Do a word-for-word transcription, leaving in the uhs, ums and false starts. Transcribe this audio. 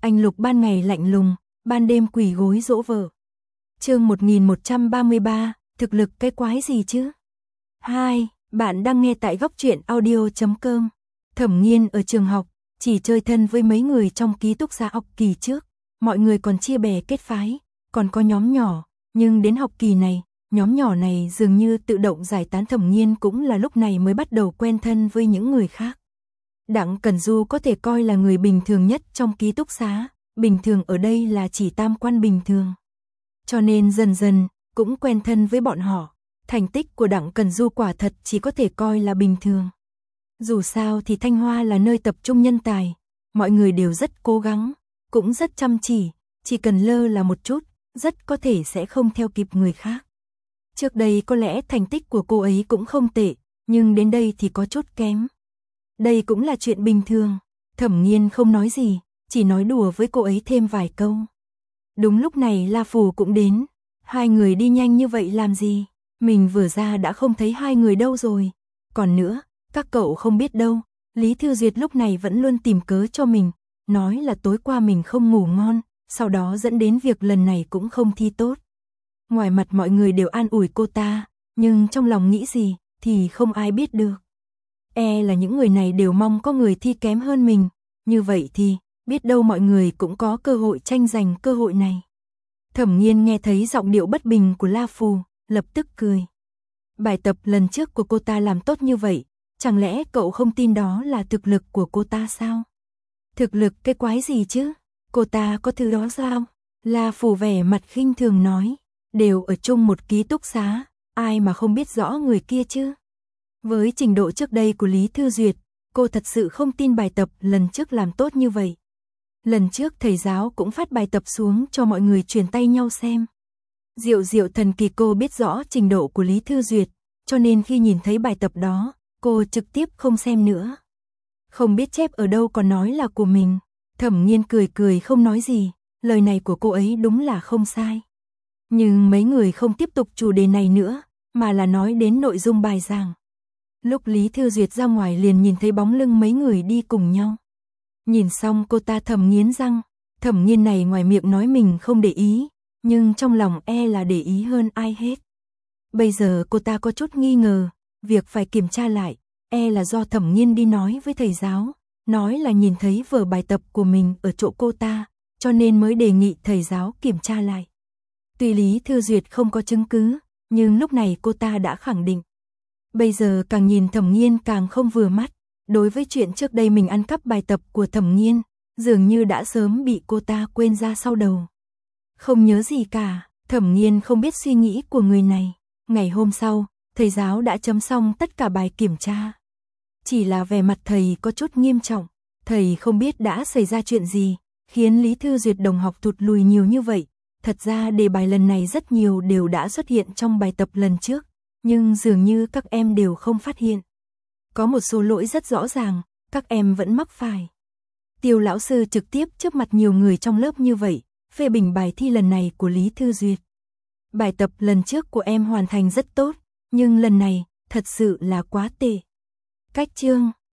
Anh Lục ban ngày lạnh lùng, ban đêm quỳ gối dỗ vợ. Chương một nghìn một trăm ba mươi ba, thực lực cái quái gì chứ? hai. Bạn đang nghe tại góc truyện audio chấm com. Thẩm Nghiên ở trường học, chỉ chơi thân với mấy người trong ký túc xá học kỳ trước, mọi người còn chia bè kết phái, còn có nhóm nhỏ, nhưng đến học kỳ này, nhóm nhỏ này dường như tự động giải tán. Thẩm Nghiên cũng là lúc này mới bắt đầu quen thân với những người khác. Đặng Cẩn Du có thể coi là người bình thường nhất trong ký túc xá, bình thường ở đây là chỉ tam quan bình thường. Cho nên dần dần, cũng quen thân với bọn họ. Thành tích của Đặng Cẩn Du quả thật chỉ có thể coi là bình thường. Dù sao thì Thanh Hoa là nơi tập trung nhân tài, mọi người đều rất cố gắng, cũng rất chăm chỉ, chỉ cần lơ là một chút, rất có thể sẽ không theo kịp người khác. Trước đây có lẽ thành tích của cô ấy cũng không tệ, nhưng đến đây thì có chút kém. Đây cũng là chuyện bình thường. Thẩm Nghiên không nói gì, chỉ nói đùa với cô ấy thêm vài câu. Đúng lúc này La Phù cũng đến. Hai người đi nhanh như vậy làm gì? Mình vừa ra đã không thấy hai người đâu rồi. Còn nữa, các cậu không biết đâu, Lý Thư Duyệt lúc này vẫn luôn tìm cớ cho mình, nói là tối qua mình không ngủ ngon, sau đó dẫn đến việc lần này cũng không thi tốt. Ngoài mặt mọi người đều an ủi cô ta, nhưng trong lòng nghĩ gì thì không ai biết được. E là những người này đều mong có người thi kém hơn mình, như vậy thì biết đâu mọi người cũng có cơ hội tranh giành cơ hội này. Thẩm Nghiên nghe thấy giọng điệu bất bình của La Phù, lập tức cười. Bài tập lần trước của cô ta làm tốt như vậy, chẳng lẽ cậu không tin đó là thực lực của cô ta sao? Thực lực cái quái gì chứ? Cô ta có thứ đó sao? La Phù vẻ mặt khinh thường nói, đều ở chung một ký túc xá, ai mà không biết rõ người kia chứ? Với trình độ trước đây của Lý Thư Duyệt, cô thật sự không tin bài tập lần trước làm tốt như vậy. Lần trước thầy giáo cũng phát bài tập xuống cho mọi người truyền tay nhau xem. Diệu diệu thần kỳ, cô biết rõ trình độ của Lý Thư Duyệt, cho nên khi nhìn thấy bài tập đó, cô trực tiếp không xem nữa. Không biết chép ở đâu còn nói là của mình. Thẩm Nghiên cười cười không nói gì, lời này của cô ấy đúng là không sai. Nhưng mấy người không tiếp tục chủ đề này nữa, mà là nói đến nội dung bài giảng. Lúc Lý Thư Duyệt ra ngoài liền nhìn thấy bóng lưng mấy người đi cùng nhau. Nhìn xong cô ta thầm nghiến răng, Thẩm Nghiên này ngoài miệng nói mình không để ý, nhưng trong lòng e là để ý hơn ai hết. Bây giờ cô ta có chút nghi ngờ, việc phải kiểm tra lại, e là do Thẩm Nghiên đi nói với thầy giáo, nói là nhìn thấy vở bài tập của mình ở chỗ cô ta, cho nên mới đề nghị thầy giáo kiểm tra lại. Tuy Lý Thư Duyệt không có chứng cứ, nhưng lúc này cô ta đã khẳng định. Bây giờ càng nhìn Thẩm Nghiên càng không vừa mắt, đối với chuyện trước đây mình ăn cắp bài tập của Thẩm Nghiên, dường như đã sớm bị cô ta quên ra sau đầu. Không nhớ gì cả, Thẩm Nghiên không biết suy nghĩ của người này. Ngày hôm sau, thầy giáo đã chấm xong tất cả bài kiểm tra. Chỉ là vẻ mặt thầy có chút nghiêm trọng, thầy không biết đã xảy ra chuyện gì, khiến Lý Thư Duyệt đồng học thụt lùi nhiều như vậy. Thật ra đề bài lần này rất nhiều đều đã xuất hiện trong bài tập lần trước, nhưng dường như các em đều không phát hiện. Có một số lỗi rất rõ ràng, các em vẫn mắc phải. Tiêu lão sư trực tiếp trước mặt nhiều người trong lớp như vậy, phê bình bài thi lần này của Lý Thư Duyệt. Bài tập lần trước của em hoàn thành rất tốt, nhưng lần này, thật sự là quá tệ. Cách chương